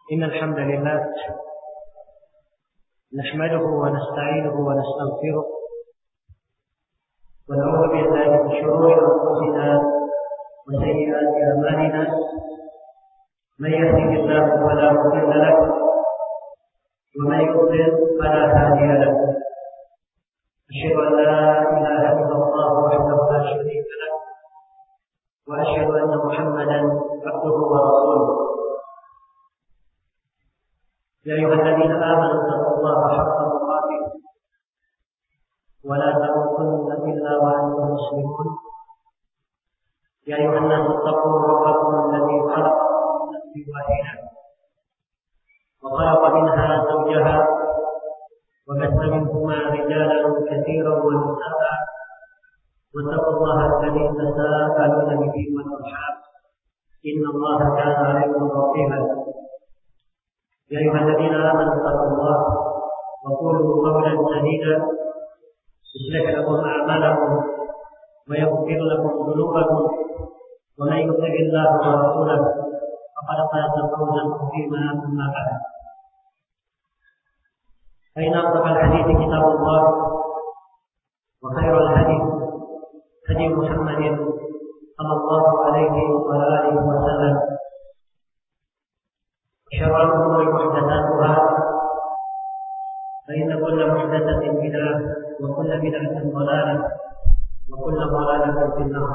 إن الحمد لله نحمده ونستعينه ونستغفره ونعوذ بالله من شرور أنفسنا وسيئات أعمالنا من يهده الله فلا مضل له ومن يضلل فلا هادي له أشهد أن لا إله إلا الله وحده لا شريك له وأشهد أن محمدا عبده ورسوله يا أيها الذين آمنوا اتقوا الله حق تقاته ولا تموتن إلا وأنتم مسلمون يا أيها الناس اتقوا ربكم الذي خلقكم من نفس واحدة وخلق منها زوجها وبث منهما رجالا كثيرا ونساء واتقوا الله الذي تساءلون به والأرحام إن الله كان عليكم رقيبا يا أيها الذين آمنوا اتقوا الله وقولوا قولا سديدا يصلح لكم أعمالكم ويغفر لكم ذنوبكم ومن يطع الله ورسوله فقد فاز فوزا عظيما أما بعد فإن أصدق الحديث كتاب الله وخير الهدي هدي محمد صلى الله عليه وآله وسلم شر الأمور محدثاتها فإن كل محدثة بدعة وكل بدعة ضلالة وكل ضلالة في النار.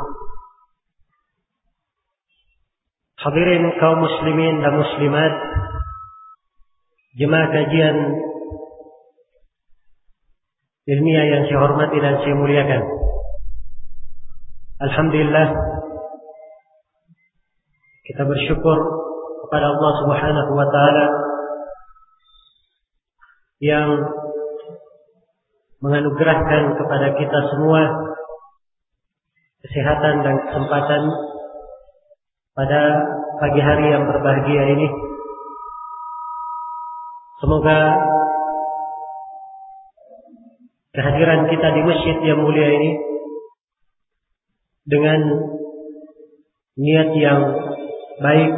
Hadirin kaum muslimin dan muslimat, jemaah kajian ilmiah yang saya hormati dan saya muliakan. Alhamdulillah, kita bersyukur kepada Allah Subhanahu wa taala yang menganugerahkan kepada kita semua kesehatan dan kesempatan pada pagi hari yang berbahagia ini. Semoga kehadiran kita di masjid yang mulia ini dengan niat yang baik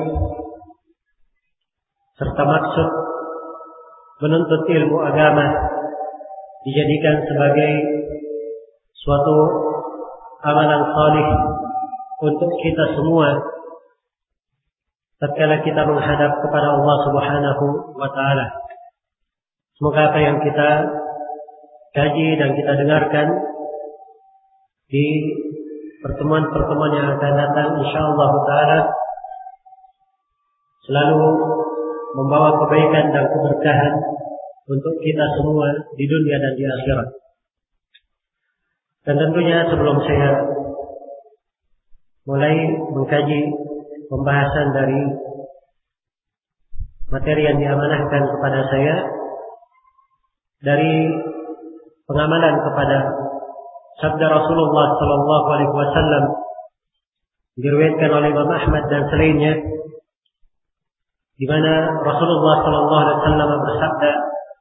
serta maksud menuntut ilmu agama dijadikan sebagai suatu amalan salih untuk kita semua tatkala kita menghadap kepada Allah Subhanahu wa taala. Semoga apa yang kita kaji dan kita dengarkan di pertemuan-pertemuan yang akan datang insyaallah taala selalu membawa kebaikan dan keberkahan untuk kita semua di dunia dan di akhirat. Dan tentunya sebelum saya mulai mengkaji pembahasan dari materi yang diamanahkan kepada saya dari pengamalan kepada sabda Rasulullah sallallahu alaihi wasallam diriwayatkan oleh Imam Ahmad dan selainnya, di mana Rasulullah sallallahu alaihi wasallam bersabda,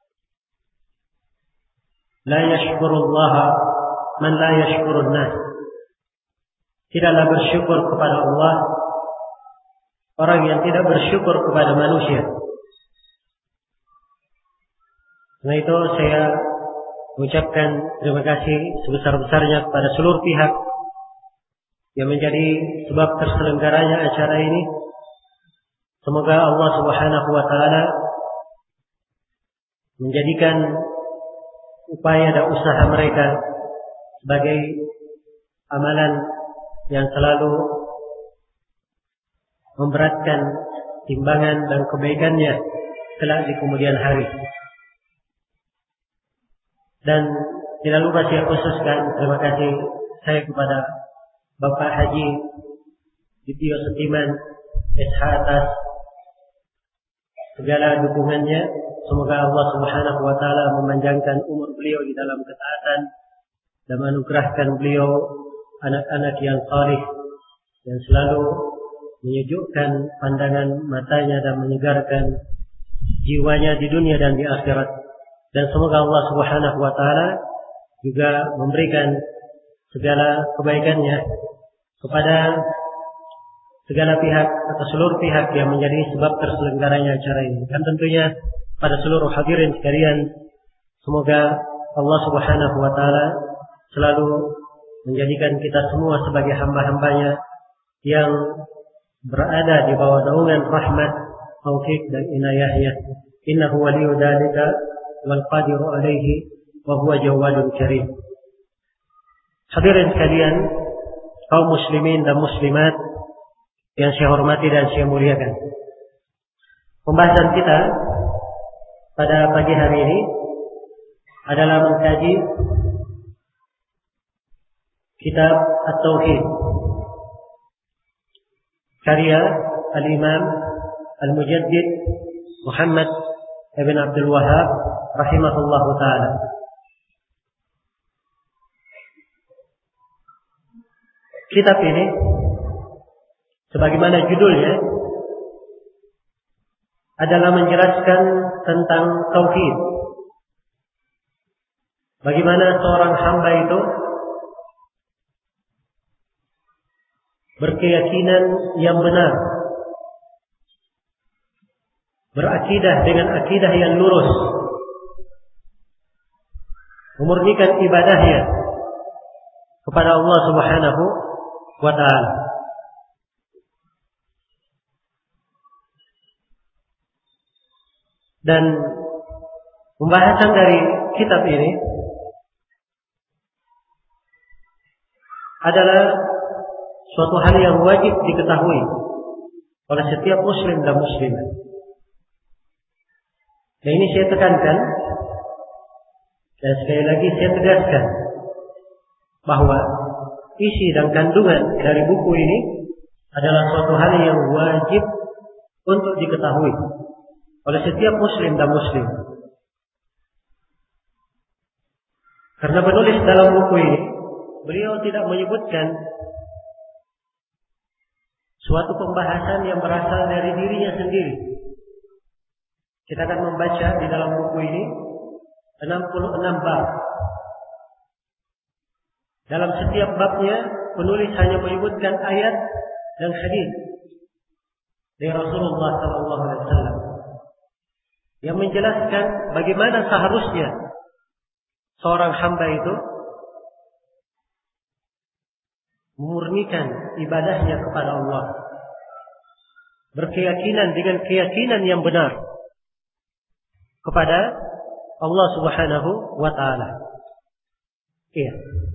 "La yashkurullah man la yashkurun nas." Tidaklah bersyukur kepada Allah orang yang tidak bersyukur kepada manusia. Karena itu saya mengucapkan terima kasih sebesar-besarnya kepada seluruh pihak yang menjadi sebab terselenggaranya acara ini. Semoga Allah Subhanahu wa taala menjadikan upaya dan usaha mereka sebagai amalan yang selalu memberatkan timbangan dan kebaikannya kelak di kemudian hari. Dan tidak lupa saya khususkan terima kasih saya kepada Bapak Haji Ditio Setiman SH atas segala dukungannya. Semoga Allah Subhanahu wa taala memanjangkan umur beliau di dalam ketaatan dan menganugerahkan beliau anak-anak yang salih yang selalu menyejukkan pandangan matanya dan menyegarkan jiwanya di dunia dan di akhirat. Dan semoga Allah Subhanahu wa taala juga memberikan segala kebaikannya kepada segala pihak atau seluruh pihak yang menjadi sebab terselenggaranya acara ini. Dan tentunya pada seluruh hadirin sekalian, semoga Allah Subhanahu wa taala selalu menjadikan kita semua sebagai hamba-hambanya yang berada di bawah naungan rahmat, taufik dan inayahnya. Innahu waliyyu dzalika wal qadiru alaihi wa huwa jawadun karim. Hadirin sekalian, kaum muslimin dan muslimat yang saya hormati dan saya muliakan. Pembahasan kita pada pagi hari ini adalah mengkaji kitab At-Tauhid karya Al-Imam Al-Mujaddid Muhammad Ibn Abdul Wahhab rahimahullahu ta'ala. Kitab ini sebagaimana judulnya adalah menjelaskan tentang tauhid. Bagaimana seorang hamba itu berkeyakinan yang benar, berakidah dengan akidah yang lurus, memurnikan ibadahnya kepada Allah Subhanahu wa ta'ala. Dan pembahasan dari kitab ini adalah suatu hal yang wajib diketahui oleh setiap muslim dan muslimah. Dan ini saya tekankan dan sekali lagi saya tegaskan bahwa isi dan kandungan dari buku ini adalah suatu hal yang wajib untuk diketahui oleh setiap muslim dan muslim. Karena penulis dalam buku ini, beliau tidak menyebutkan suatu pembahasan yang berasal dari dirinya sendiri. Kita akan membaca di dalam buku ini 66 bab. Dalam setiap babnya, penulis hanya menyebutkan ayat dan hadis dari Rasulullah SAW yang menjelaskan bagaimana seharusnya seorang hamba itu memurnikan ibadahnya kepada Allah, berkeyakinan dengan keyakinan yang benar kepada Allah Subhanahu wa ta'ala. Iya.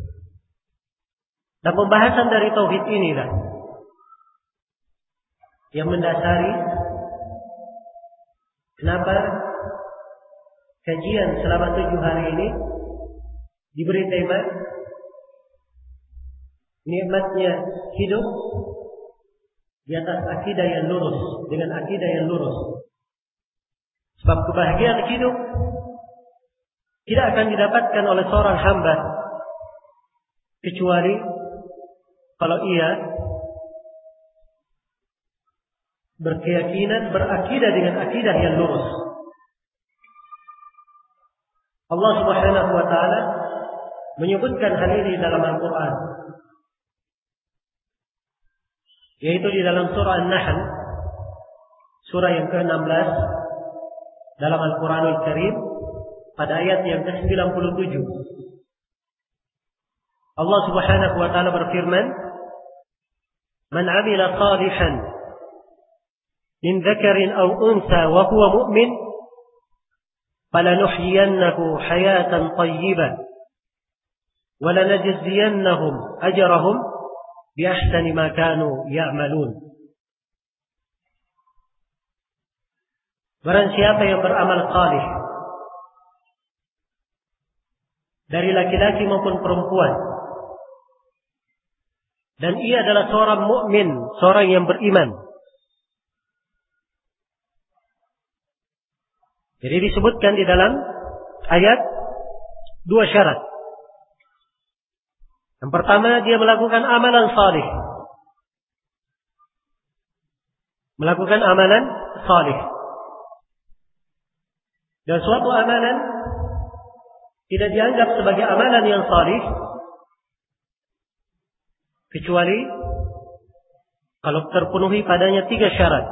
Dan pembahasan dari tauhid inilah yang mendasari kenapa kajian selama 7 hari ini diberi tema nikmatnya hidup di atas akidah yang lurus, dengan akidah yang lurus. Sebab kebahagiaan hidup tidak akan didapatkan oleh seorang hamba kecuali kalau ia berkeyakinan, berakidah dengan akidah yang lurus. Allah Subhanahu wa ta'ala menyebutkan hal ini dalam Al-Quran, yaitu di dalam surah An-Nahl, surah yang ke-16 dalam Al-Quranul Karim, pada ayat yang ke-97. Allah Subhanahu wa ta'ala berfirman, "Man 'amila shalihan min dzakarin aw untha wa huwa mu'min falanuhyiyannahu hayatan thayyibah wa lanajziyannahum ajrahum bi ahsani ma kanu ya'malun." Barang siapa yang beramal salih dari laki-laki maupun perempuan, dan ia adalah seorang mukmin, seorang yang beriman. Jadi disebutkan di dalam ayat 2 syarat. Yang pertama, dia melakukan amalan salih. Melakukan amalan salih. Dan suatu amalan tidak dianggap sebagai amalan yang salih kecuali kalau terpenuhi padanya 3 syarat.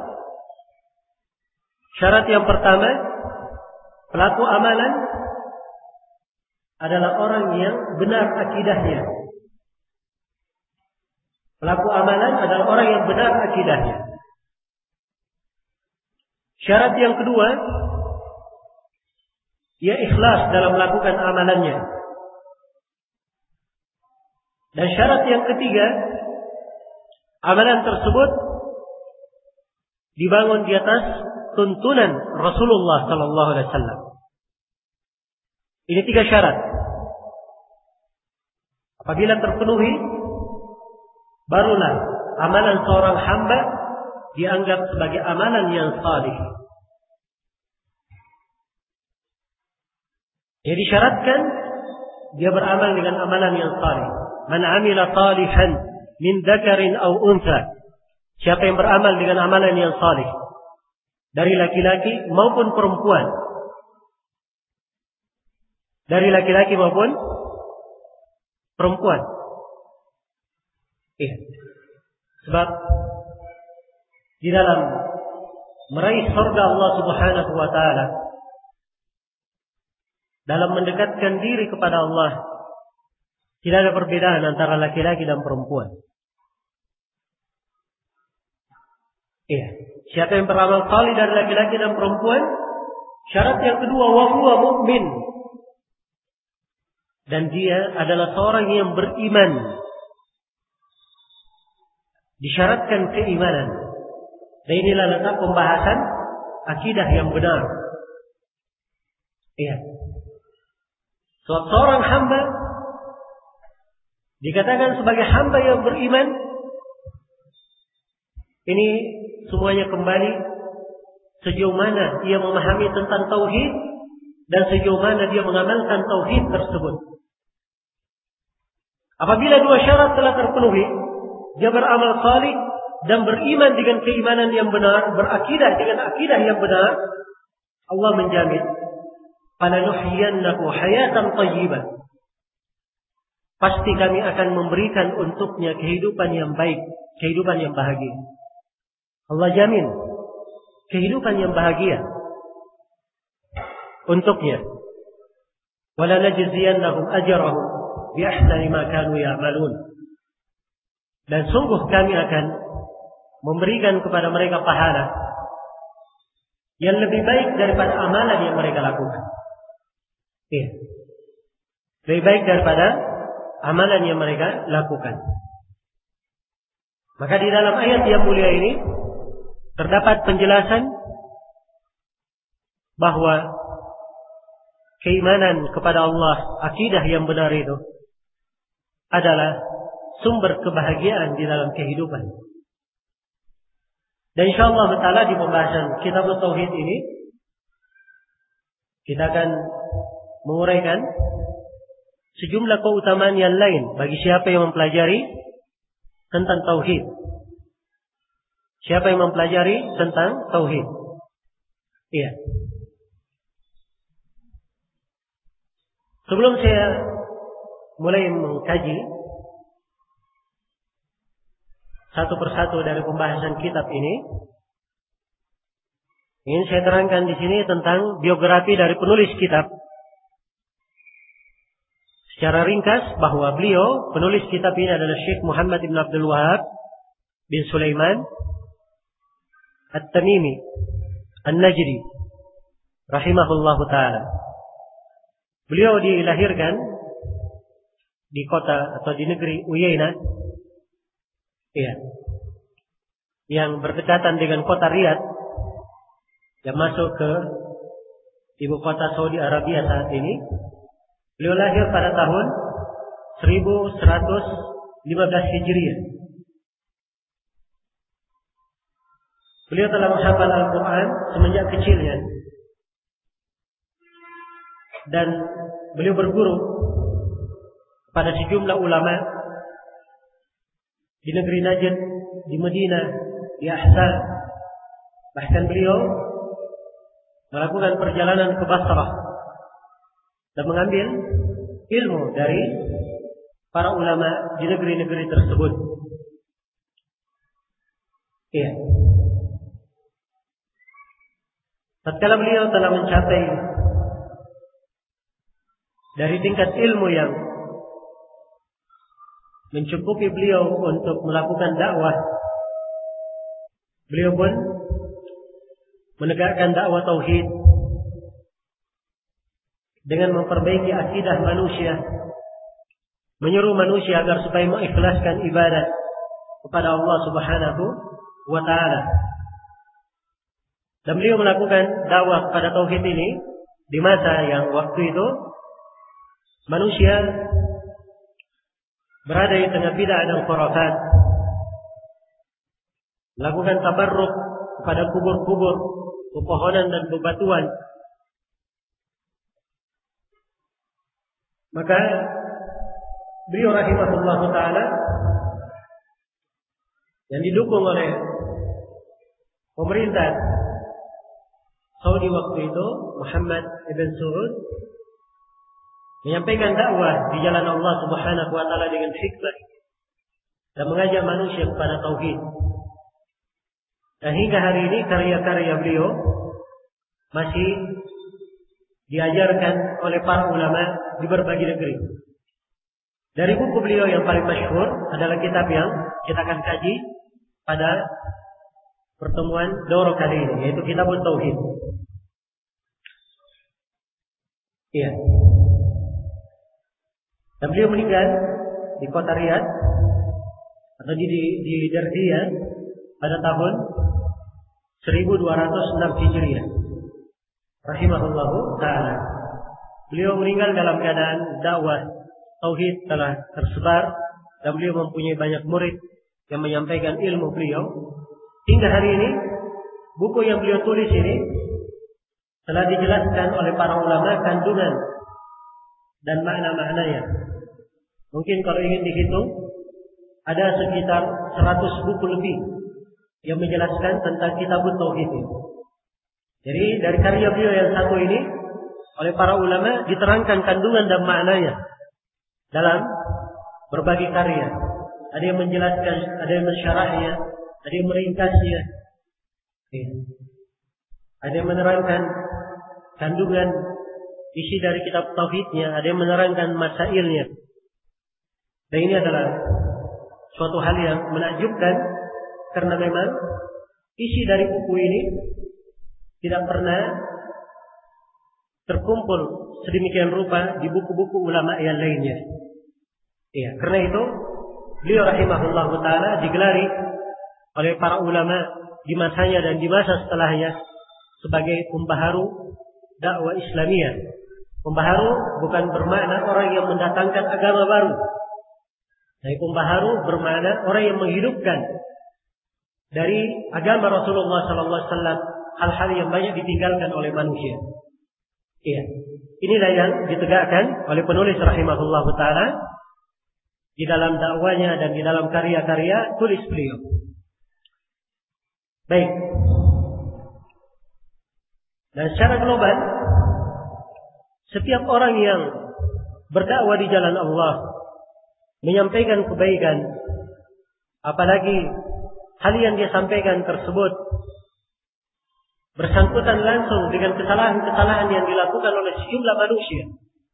Syarat yang pertama, pelaku amalan adalah orang yang benar akidahnya. Pelaku amalan adalah orang yang benar akidahnya. Syarat yang kedua, ia ikhlas dalam melakukan amalannya. Dan syarat yang ketiga, amalan tersebut dibangun di atas tuntunan Rasulullah sallallahu alaihi wasallam. Ini 3 syarat. Apabila terpenuhi, barulah amalan seorang hamba dianggap sebagai amalan yang salih. Jadi disyaratkan dia beramal dengan amalan yang salih. Man amila salihan min dzakarin aw untha. Siapa yang beramal dengan amalan yang salih, dari laki-laki maupun perempuan. Dari laki-laki maupun perempuan. Sebab di dalam meraih surga Allah Subhanahu wa taala, dalam mendekatkan diri kepada Allah, tidak ada perbedaan antara laki-laki dan perempuan. Siapa yang beramal salih dari laki-laki dan perempuan, syarat yang kedua, wa huwa mu'min. Dan dia adalah seorang yang beriman. Disyaratkan keimanan. Dan inilah letak pembahasan akidah yang benar. Seorang hamba dikatakan sebagai hamba yang beriman. Ini semuanya kembali sejauh mana ia memahami tentang tauhid dan sejauh mana dia mengamalkan tauhid tersebut. Apabila 2 syarat telah terpenuhi, dia beramal salih dan beriman dengan keimanan yang benar, berakidah dengan akidah yang benar, Allah menjamin, "Falanuhyiyannahu hayatan thayyibah." Pasti kami akan memberikan untuknya kehidupan yang baik, kehidupan yang bahagia. Allah jamin kehidupan yang bahagia untuknya. Wala najziyannahum ajrahum bi ahsani ma kanu ya'malun. Dan sungguh kami akan memberikan kepada mereka pahala yang lebih baik daripada amalan yang mereka lakukan. Lebih baik daripada amalan yang mereka lakukan. Maka di dalam ayat yang mulia ini terdapat penjelasan bahwa keimanan kepada Allah, akidah yang benar itu adalah sumber kebahagiaan di dalam kehidupan. Dan insyaallah taala di pembahasan kitab tauhid ini kita akan menguraikan sejumlah keutamaan yang lain bagi siapa yang mempelajari tentang tauhid. Siapa yang mempelajari tentang tauhid? Sebelum saya mulai mengkaji satu persatu dari pembahasan kitab ini, ingin saya terangkan di sini tentang biografi dari penulis kitab. Secara ringkas bahwa beliau penulis kitab ini adalah Syekh Muhammad bin Abdul Wahab bin Sulaiman At-Tamimi An-Najdi rahimahullahu taala. Beliau dilahirkan di kota atau di negeri Uyainah, yang berdekatan dengan kota Riyadh, yang masuk ke ibu kota Saudi Arabia saat ini. Beliau lahir pada tahun 1115 Hijriah. Beliau telah menghafal Al-Quran semenjak kecilnya. Dan beliau berguru pada sejumlah ulama di negeri Najd, di Madinah, di Ahsan. Bahkan beliau melakukan perjalanan ke Basrah dan mengambil ilmu dari para ulama di negeri-negeri tersebut. Iya. Tatkala beliau telah mencapai dari tingkat ilmu yang mencukupi beliau untuk melakukan dakwah, beliau pun menegakkan dakwah tauhid dengan memperbaiki akidah manusia, menyuruh manusia agar supaya mengikhlaskan ibadah kepada Allah Subhanahu wa taala. Dan beliau melakukan dakwah kepada tauhid ini di masa yang waktu itu manusia berada di tengah bid'ah dan khurafat, melakukan tabarruk kepada kubur-kubur, pepohonan dan bebatuan. Maka beliau rahimahullah ta'ala yang didukung oleh pemerintah Saudi waktu itu, Muhammad ibn Saud, menyampaikan dakwah di jalan Allah Subhanahu wa taala dengan hikmah dan mengajak manusia kepada tauhid. Dan hingga hari ini karya-karya beliau masih diajarkan oleh para ulama di berbagai negeri. Dari buku beliau yang paling masyhur adalah kitab yang kita akan kaji pada pertemuan daurah kali ini, yaitu Kitabut Tauhid. Iya. Dan beliau meninggal di kota Riyadh atau di Dardiya pada tahun 1206 Hijriah. Rahimahullahu ta'ala. Beliau meninggal dalam keadaan dakwah tauhid telah tersebar dan beliau mempunyai banyak murid yang menyampaikan ilmu beliau. Hingga hari ini buku yang beliau tulis ini telah dijelaskan oleh para ulama kandungan dan makna-maknanya. Mungkin kalau ingin dihitung ada sekitar 100 buku lebih yang menjelaskan tentang Kitabut Tauhid ini. Jadi dari karya beliau yang satu ini oleh para ulama diterangkan kandungan dan maknanya dalam berbagai karya. Ada yang menjelaskan, ada yang mensyarahnya, ada yang meringkasnya, ada yang menerangkan kandungan isi dari kitab tauhidnya, ada yang menerangkan masailnya. Dan ini adalah suatu hal yang menakjubkan karena memang isi dari buku ini tidak pernah terkumpul sedemikian rupa di buku-buku ulama yang lainnya. Iya, karena itu beliau rahimahullah ta'ala digelari oleh para ulama di masanya dan di masa setelahnya sebagai pembaharu dakwah Islamiyah. Pembaharu bukan bermakna orang yang mendatangkan agama baru. Tapi pembaharu bermakna orang yang menghidupkan dari agama Rasulullah SAW hal-hal yang banyak ditinggalkan oleh manusia. Iya, inilah yang ditegakkan oleh penulis rahimahullah ta'ala di dalam dakwanya dan di dalam karya-karya tulis beliau. Baik. Dan secara global, setiap orang yang berdakwah di jalan Allah, menyampaikan kebaikan, apalagi hal yang dia sampaikan tersebut bersangkutan langsung dengan kesalahan-kesalahan yang dilakukan oleh sejumlah manusia.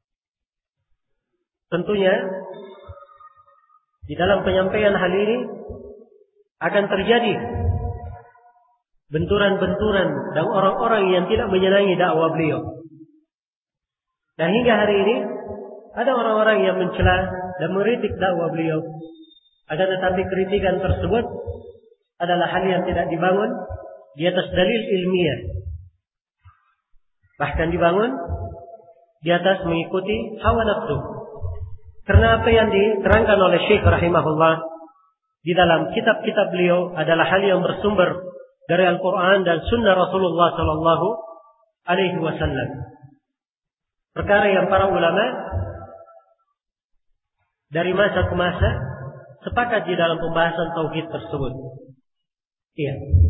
Tentunya di dalam penyampaian hal ini akan terjadi benturan-benturan dan orang-orang yang tidak menyenangi dakwah beliau. Dan hingga hari ini ada orang-orang yang mencela dan mengkritik dakwah beliau. Akan tetapi kritikan tersebut adalah hal yang tidak dibangun di atas dalil ilmiah. Bahkan dibangun di atas mengikuti hawa nafsu. Karena apa yang diterangkan oleh Syekh rahimahullah di dalam kitab-kitab beliau adalah hal yang bersumber dari Al-Quran dan Sunnah Rasulullah Sallallahu Alaihi Wasallam. Perkara yang para ulama dari masa ke masa sepakat di dalam pembahasan tauhid tersebut. Iya.